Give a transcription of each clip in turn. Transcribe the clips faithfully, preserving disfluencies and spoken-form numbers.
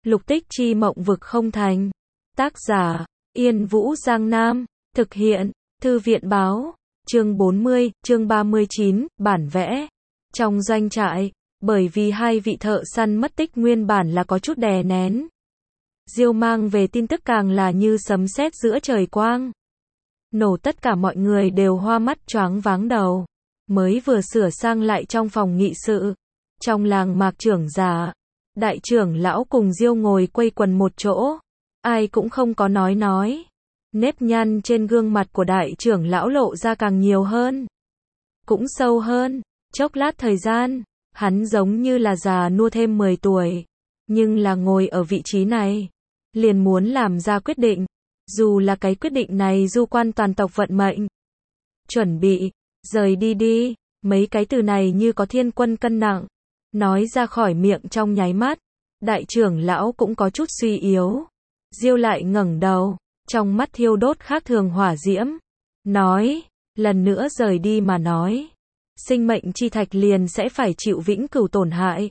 Lục tích chi mộng vực không thành. Tác giả, Yên Vũ Giang Nam. Thực hiện, Thư viện Báo. Chương bốn mươi, chương ba mươi chín, bản vẽ. Trong doanh trại, bởi vì hai vị thợ săn mất tích nguyên bản là có chút đè nén. Diêu mang về tin tức càng là như sấm sét giữa trời quang. Nổ tất cả mọi người đều hoa mắt choáng váng đầu. Mới vừa sửa sang lại trong phòng nghị sự. Trong làng Mạc trưởng giả, đại trưởng lão cùng Diêu ngồi quây quần một chỗ. Ai cũng không có nói nói. Nếp nhăn trên gương mặt của đại trưởng lão lộ ra càng nhiều hơn. Cũng sâu hơn. Chốc lát thời gian, hắn giống như là già nua thêm mười tuổi. Nhưng là ngồi ở vị trí này, liền muốn làm ra quyết định. Dù là cái quyết định này du quan toàn tộc vận mệnh. Chuẩn bị, rời đi đi. Mấy cái từ này như có thiên quân cân nặng. Nói ra khỏi miệng trong nháy mắt. Đại trưởng lão cũng có chút suy yếu. Diêu lại ngẩng đầu, trong mắt thiêu đốt khác thường hỏa diễm. Nói, lần nữa rời đi mà nói. Sinh mệnh chi thạch liền sẽ phải chịu vĩnh cửu tổn hại.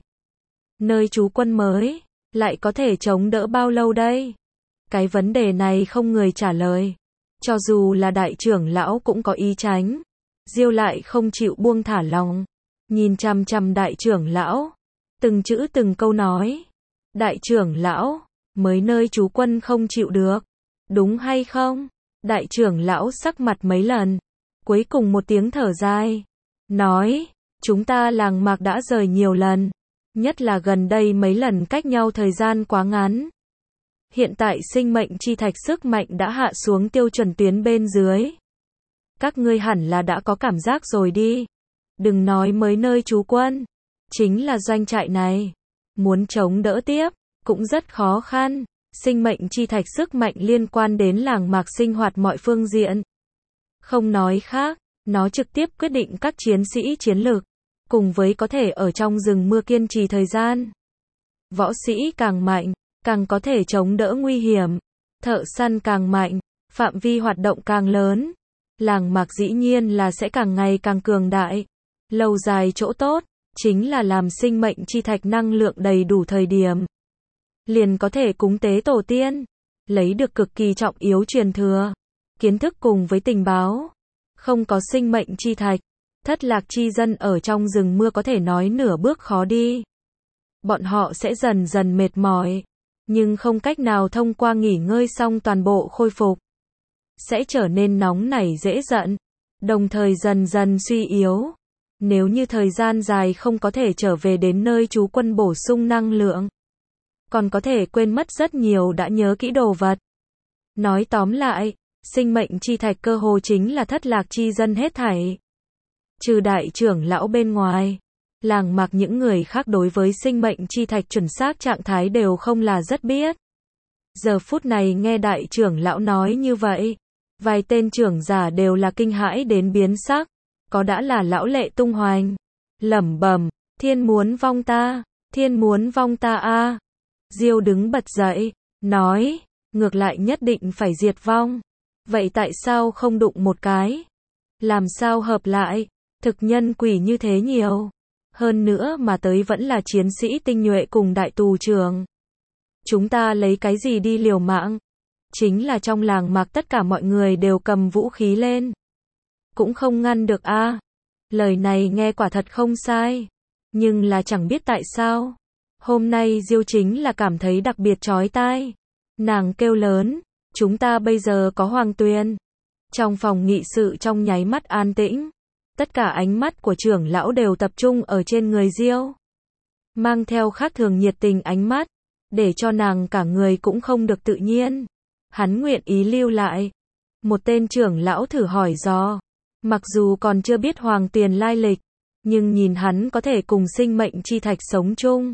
Nơi trú quân mới, lại có thể chống đỡ bao lâu đây? Cái vấn đề này không người trả lời. Cho dù là đại trưởng lão cũng có ý tránh. Diêu lại không chịu buông thả lòng. Nhìn chằm chằm đại trưởng lão. Từng chữ từng câu nói. Đại trưởng lão, mới nơi trú quân không chịu được. Đúng hay không? Đại trưởng lão sắc mặt mấy lần. Cuối cùng một tiếng thở dài. Nói, chúng ta làng Mạc đã rời nhiều lần. Nhất là gần đây mấy lần cách nhau thời gian quá ngắn. Hiện tại sinh mệnh chi thạch sức mạnh đã hạ xuống tiêu chuẩn tuyến bên dưới. Các ngươi hẳn là đã có cảm giác rồi đi. Đừng nói mới nơi trú quân. Chính là doanh trại này. Muốn chống đỡ tiếp, cũng rất khó khăn. Sinh mệnh chi thạch sức mạnh liên quan đến làng Mạc sinh hoạt mọi phương diện. Không nói khác, nó trực tiếp quyết định các chiến sĩ chiến lược. Cùng với có thể ở trong rừng mưa kiên trì thời gian. Võ sĩ càng mạnh, càng có thể chống đỡ nguy hiểm. Thợ săn càng mạnh, phạm vi hoạt động càng lớn. Làng Mạc dĩ nhiên là sẽ càng ngày càng cường đại. Lâu dài chỗ tốt, chính là làm sinh mệnh chi thạch năng lượng đầy đủ thời điểm. Liền có thể cúng tế tổ tiên. Lấy được cực kỳ trọng yếu truyền thừa. Kiến thức cùng với tình báo. Không có sinh mệnh chi thạch. Thất lạc chi dân ở trong rừng mưa có thể nói nửa bước khó đi. Bọn họ sẽ dần dần mệt mỏi. Nhưng không cách nào thông qua nghỉ ngơi xong toàn bộ khôi phục. Sẽ trở nên nóng nảy dễ giận. Đồng thời dần dần suy yếu. Nếu như thời gian dài không có thể trở về đến nơi trú quân bổ sung năng lượng. Còn có thể quên mất rất nhiều đã nhớ kỹ đồ vật. Nói tóm lại, sinh mệnh chi thạch cơ hồ chính là thất lạc chi dân hết thảy. Trừ đại trưởng lão bên ngoài, làng Mạc những người khác đối với sinh mệnh chi thạch chuẩn xác trạng thái đều không là rất biết. Giờ phút này nghe đại trưởng lão nói như vậy, vài tên trưởng giả đều là kinh hãi đến biến sắc, có đã là lão lệ tung hoành, lẩm bẩm, thiên muốn vong ta, thiên muốn vong ta a. Diêu đứng bật dậy, nói, ngược lại nhất định phải diệt vong. Vậy tại sao không đụng một cái? Làm sao hợp lại? Thực nhân quỷ như thế nhiều. Hơn nữa mà tới vẫn là chiến sĩ tinh nhuệ cùng đại tù trưởng. Chúng ta lấy cái gì đi liều mạng? Chính là trong làng Mạc tất cả mọi người đều cầm vũ khí lên. Cũng không ngăn được a. À. Lời này nghe quả thật không sai. Nhưng là chẳng biết tại sao. Hôm nay Diêu chính là cảm thấy đặc biệt chói tai. Nàng kêu lớn, chúng ta bây giờ có Hoàng Tuyền. Trong phòng nghị sự trong nháy mắt an tĩnh. Tất cả ánh mắt của trưởng lão đều tập trung ở trên người Diêu. Mang theo khác thường nhiệt tình ánh mắt. Để cho nàng cả người cũng không được tự nhiên. Hắn nguyện ý lưu lại. Một tên trưởng lão thử hỏi dò. Mặc dù còn chưa biết Hoàng Tuyền lai lịch. Nhưng nhìn hắn có thể cùng sinh mệnh chi thạch sống chung.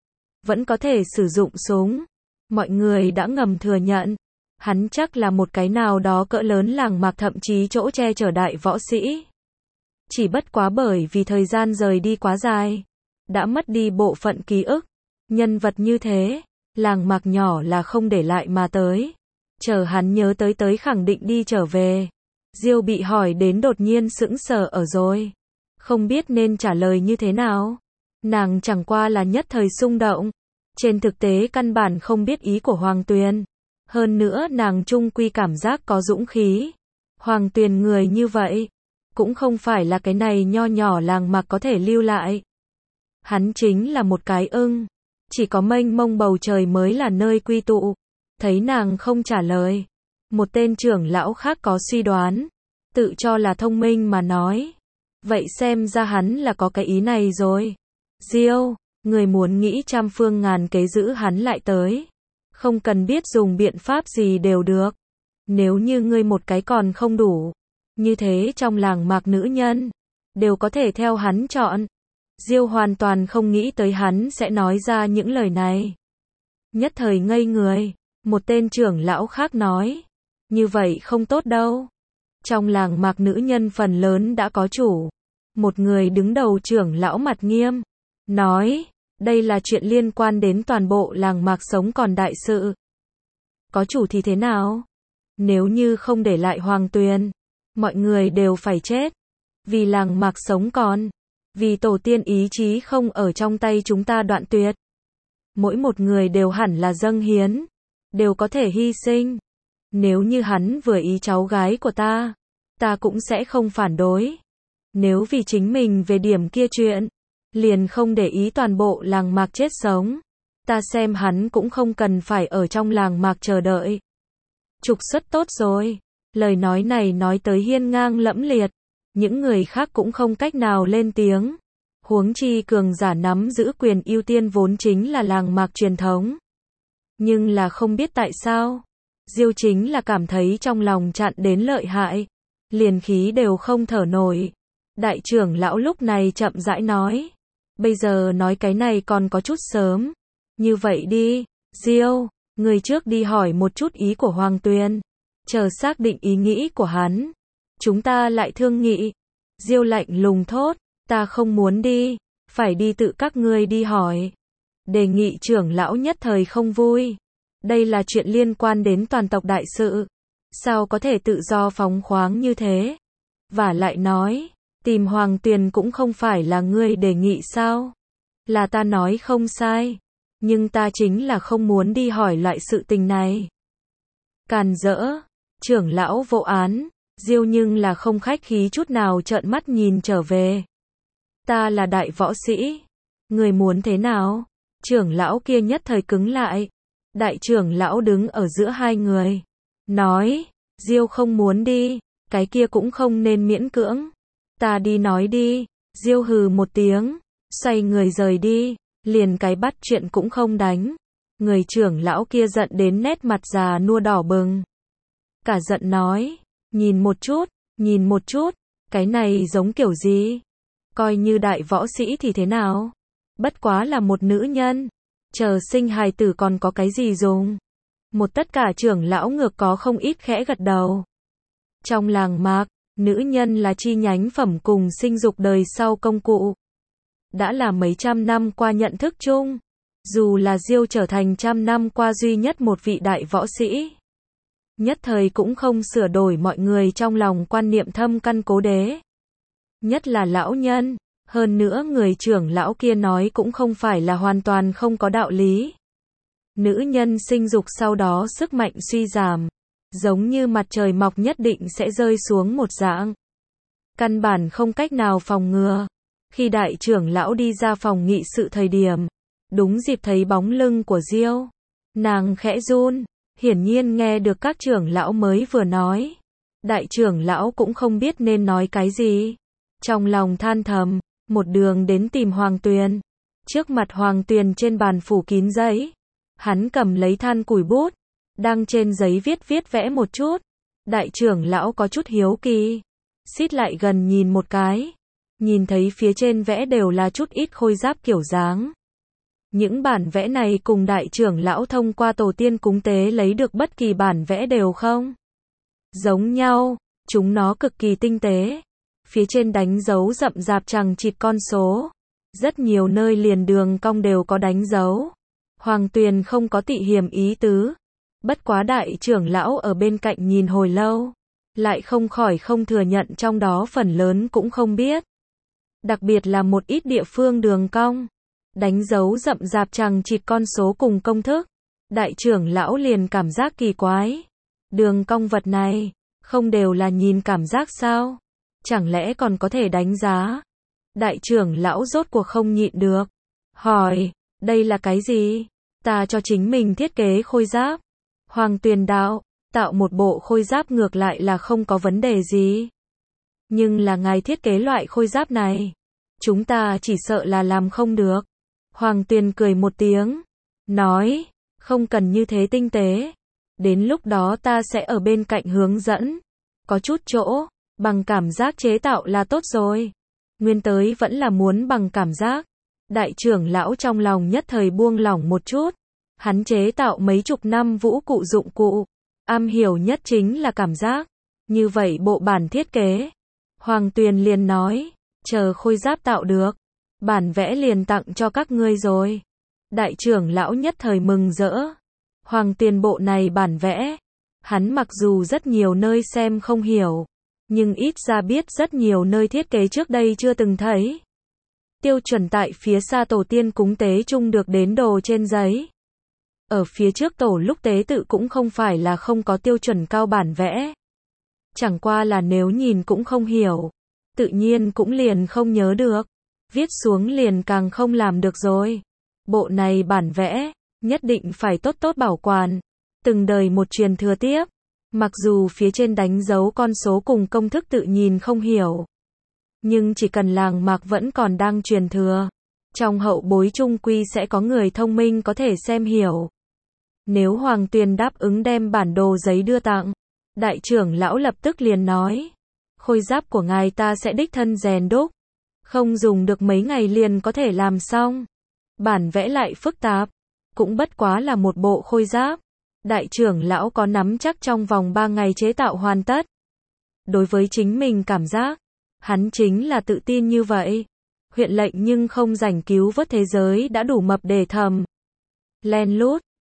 Vẫn có thể sử dụng súng. Mọi người đã ngầm thừa nhận. Hắn chắc là một cái nào đó cỡ lớn làng Mạc thậm chí chỗ che chở đại võ sĩ. Chỉ bất quá bởi vì thời gian rời đi quá dài. Đã mất đi bộ phận ký ức. Nhân vật như thế, làng Mạc nhỏ là không để lại mà tới. Chờ hắn nhớ tới tới khẳng định đi trở về. Diêu bị hỏi đến đột nhiên sững sờ ở rồi. Không biết nên trả lời như thế nào. Nàng chẳng qua là nhất thời xung động. Trên thực tế căn bản không biết ý của Hoàng Tuyền. Hơn nữa nàng chung quy cảm giác có dũng khí. Hoàng Tuyền người như vậy, cũng không phải là cái này nho nhỏ làng mạc có thể lưu lại. Hắn chính là một cái ưng. Chỉ có mênh mông bầu trời mới là nơi quy tụ. Thấy nàng không trả lời. Một tên trưởng lão khác có suy đoán. Tự cho là thông minh mà nói. Vậy xem ra hắn là có cái ý này rồi. Diêu, người muốn nghĩ trăm phương ngàn kế giữ hắn lại tới. Không cần biết dùng biện pháp gì đều được. Nếu như ngươi một cái còn không đủ. Như thế trong làng mạc nữ nhân. Đều có thể theo hắn chọn. Diêu hoàn toàn không nghĩ tới hắn sẽ nói ra những lời này. Nhất thời ngây người. Một tên trưởng lão khác nói. Như vậy không tốt đâu. Trong làng mạc nữ nhân phần lớn đã có chủ. Một người đứng đầu trưởng lão mặt nghiêm. Nói. Đây là chuyện liên quan đến toàn bộ làng mạc sống còn đại sự. Có chủ thì thế nào? Nếu như không để lại Hoàng Tuyền. Mọi người đều phải chết. Vì làng mạc sống còn. Vì tổ tiên ý chí không ở trong tay chúng ta đoạn tuyệt. Mỗi một người đều hẳn là dâng hiến. Đều có thể hy sinh. Nếu như hắn vừa ý cháu gái của ta. Ta cũng sẽ không phản đối. Nếu vì chính mình về điểm kia chuyện. Liền không để ý toàn bộ làng mạc chết sống. Ta xem hắn cũng không cần phải ở trong làng mạc chờ đợi. Trục xuất tốt rồi. Lời nói này nói tới hiên ngang lẫm liệt. Những người khác cũng không cách nào lên tiếng. Huống chi cường giả nắm giữ quyền ưu tiên vốn chính là làng mạc truyền thống. Nhưng là không biết tại sao. Diêu chính là cảm thấy trong lòng chặn đến lợi hại. Liền khí đều không thở nổi. Đại trưởng lão lúc này chậm rãi nói. Bây giờ nói cái này còn có chút sớm. Như vậy đi, Diêu, người trước đi hỏi một chút ý của Hoàng Tuyền. Chờ xác định ý nghĩ của hắn. Chúng ta lại thương nghị. Diêu lạnh lùng thốt, ta không muốn đi, phải đi tự các ngươi đi hỏi. Đề nghị trưởng lão nhất thời không vui. Đây là chuyện liên quan đến toàn tộc đại sự. Sao có thể tự do phóng khoáng như thế? Và lại nói, tìm Hoàng Tuyền cũng không phải là ngươi đề nghị sao? Là ta nói không sai. Nhưng ta chính là không muốn đi hỏi loại sự tình này. Càn rỡ, trưởng lão vô án, Diêu nhưng là không khách khí chút nào trợn mắt nhìn trở về. Ta là đại võ sĩ. Người muốn thế nào? Trưởng lão kia nhất thời cứng lại. Đại trưởng lão đứng ở giữa hai người. Nói, Diêu không muốn đi, cái kia cũng không nên miễn cưỡng. Ta đi nói đi. Diêu hừ một tiếng, xoay người rời đi, liền cái bắt chuyện cũng không đánh. Người trưởng lão kia giận đến nét mặt già nua đỏ bừng. Cả giận nói, nhìn một chút, nhìn một chút, cái này giống kiểu gì? Coi như đại võ sĩ thì thế nào? Bất quá là một nữ nhân, chờ sinh hài tử còn có cái gì dùng? Một tất cả trưởng lão ngược có không ít khẽ gật đầu. Trong làng mạc, nữ nhân là chi nhánh phẩm cùng sinh dục đời sau công cụ. Đã là mấy trăm năm qua nhận thức chung. Dù là Diêu trở thành trăm năm qua duy nhất một vị đại võ sĩ. Nhất thời cũng không sửa đổi mọi người trong lòng quan niệm thâm căn cố đế. Nhất là lão nhân. Hơn nữa người trưởng lão kia nói cũng không phải là hoàn toàn không có đạo lý. Nữ nhân sinh dục sau đó sức mạnh suy giảm. Giống như mặt trời mọc nhất định sẽ rơi xuống một dạng. Căn bản không cách nào phòng ngừa. Khi đại trưởng lão đi ra phòng nghị sự thời điểm. Đúng dịp thấy bóng lưng của Diêu. Nàng khẽ run. Hiển nhiên nghe được các trưởng lão mới vừa nói. Đại trưởng lão cũng không biết nên nói cái gì. Trong lòng than thầm. Một đường đến tìm Hoàng Tuyền. Trước mặt Hoàng Tuyền trên bàn phủ kín giấy. Hắn cầm lấy than củi bút. Đang trên giấy viết viết vẽ một chút. Đại trưởng lão có chút hiếu kỳ. Xít lại gần nhìn một cái. Nhìn thấy phía trên vẽ đều là chút ít khôi giáp kiểu dáng. Những bản vẽ này cùng đại trưởng lão thông qua tổ tiên cúng tế lấy được bất kỳ bản vẽ đều không giống nhau. Chúng nó cực kỳ tinh tế. Phía trên đánh dấu rậm rạp chằng chịt con số. Rất nhiều nơi liền đường cong đều có đánh dấu. Hoàng Tuyền không có tị hiềm ý tứ. Bất quá đại trưởng lão ở bên cạnh nhìn hồi lâu. Lại không khỏi không thừa nhận trong đó phần lớn cũng không biết. Đặc biệt là một ít địa phương đường cong. đánh dấu rậm rạp chằng chịt con số cùng công thức. Đại trưởng lão liền cảm giác kỳ quái. Đường cong vật này, không đều là nhìn cảm giác sao? Chẳng lẽ còn có thể đánh giá? Đại trưởng lão rốt cuộc không nhịn được. Hỏi, đây là cái gì? Ta cho chính mình thiết kế khôi giáp. Hoàng Tuyền đạo, tạo một bộ khôi giáp ngược lại là không có vấn đề gì. Nhưng là ngài thiết kế loại khôi giáp này. Chúng ta chỉ sợ là làm không được. Hoàng Tuyền cười một tiếng. Nói, không cần như thế tinh tế. Đến lúc đó ta sẽ ở bên cạnh hướng dẫn. Có chút chỗ, bằng cảm giác chế tạo là tốt rồi. Nguyên tới vẫn là muốn bằng cảm giác. Đại trưởng lão trong lòng nhất thời buông lỏng một chút. Hắn chế tạo mấy chục năm vũ cụ dụng cụ. Am hiểu nhất chính là cảm giác. Như vậy bộ bản thiết kế. Hoàng Tuyền liền nói, chờ khôi giáp tạo được. Bản vẽ liền tặng cho các ngươi rồi. Đại trưởng lão nhất thời mừng rỡ. Hoàng Tuyền bộ này bản vẽ. Hắn mặc dù rất nhiều nơi xem không hiểu. Nhưng ít ra biết rất nhiều nơi thiết kế trước đây chưa từng thấy. Tiêu chuẩn tại phía xa tổ tiên cúng tế chung được đến đồ trên giấy. Ở phía trước tổ lúc tế tự cũng không phải là không có tiêu chuẩn cao bản vẽ. Chẳng qua là nếu nhìn cũng không hiểu. Tự nhiên cũng liền không nhớ được. Viết xuống liền càng không làm được rồi. Bộ này bản vẽ, nhất định phải tốt tốt bảo quản. Từng đời một truyền thừa tiếp. Mặc dù phía trên đánh dấu con số cùng công thức tự nhìn không hiểu. Nhưng chỉ cần làng mạc vẫn còn đang truyền thừa. Trong hậu bối trung quy sẽ có người thông minh có thể xem hiểu. Nếu Hoàng Tuyền đáp ứng đem bản đồ giấy đưa tặng. Đại trưởng lão lập tức liền nói. Khôi giáp của ngài ta sẽ đích thân rèn đúc. Không dùng được mấy ngày liền có thể làm xong. Bản vẽ lại phức tạp. Cũng bất quá là một bộ khôi giáp. Đại trưởng lão có nắm chắc trong vòng ba ngày chế tạo hoàn tất. Đối với chính mình cảm giác. Hắn chính là tự tin như vậy. Huyện lệnh nhưng không rảnh cứu vớt thế giới đã đủ mập để thầm. Len lút.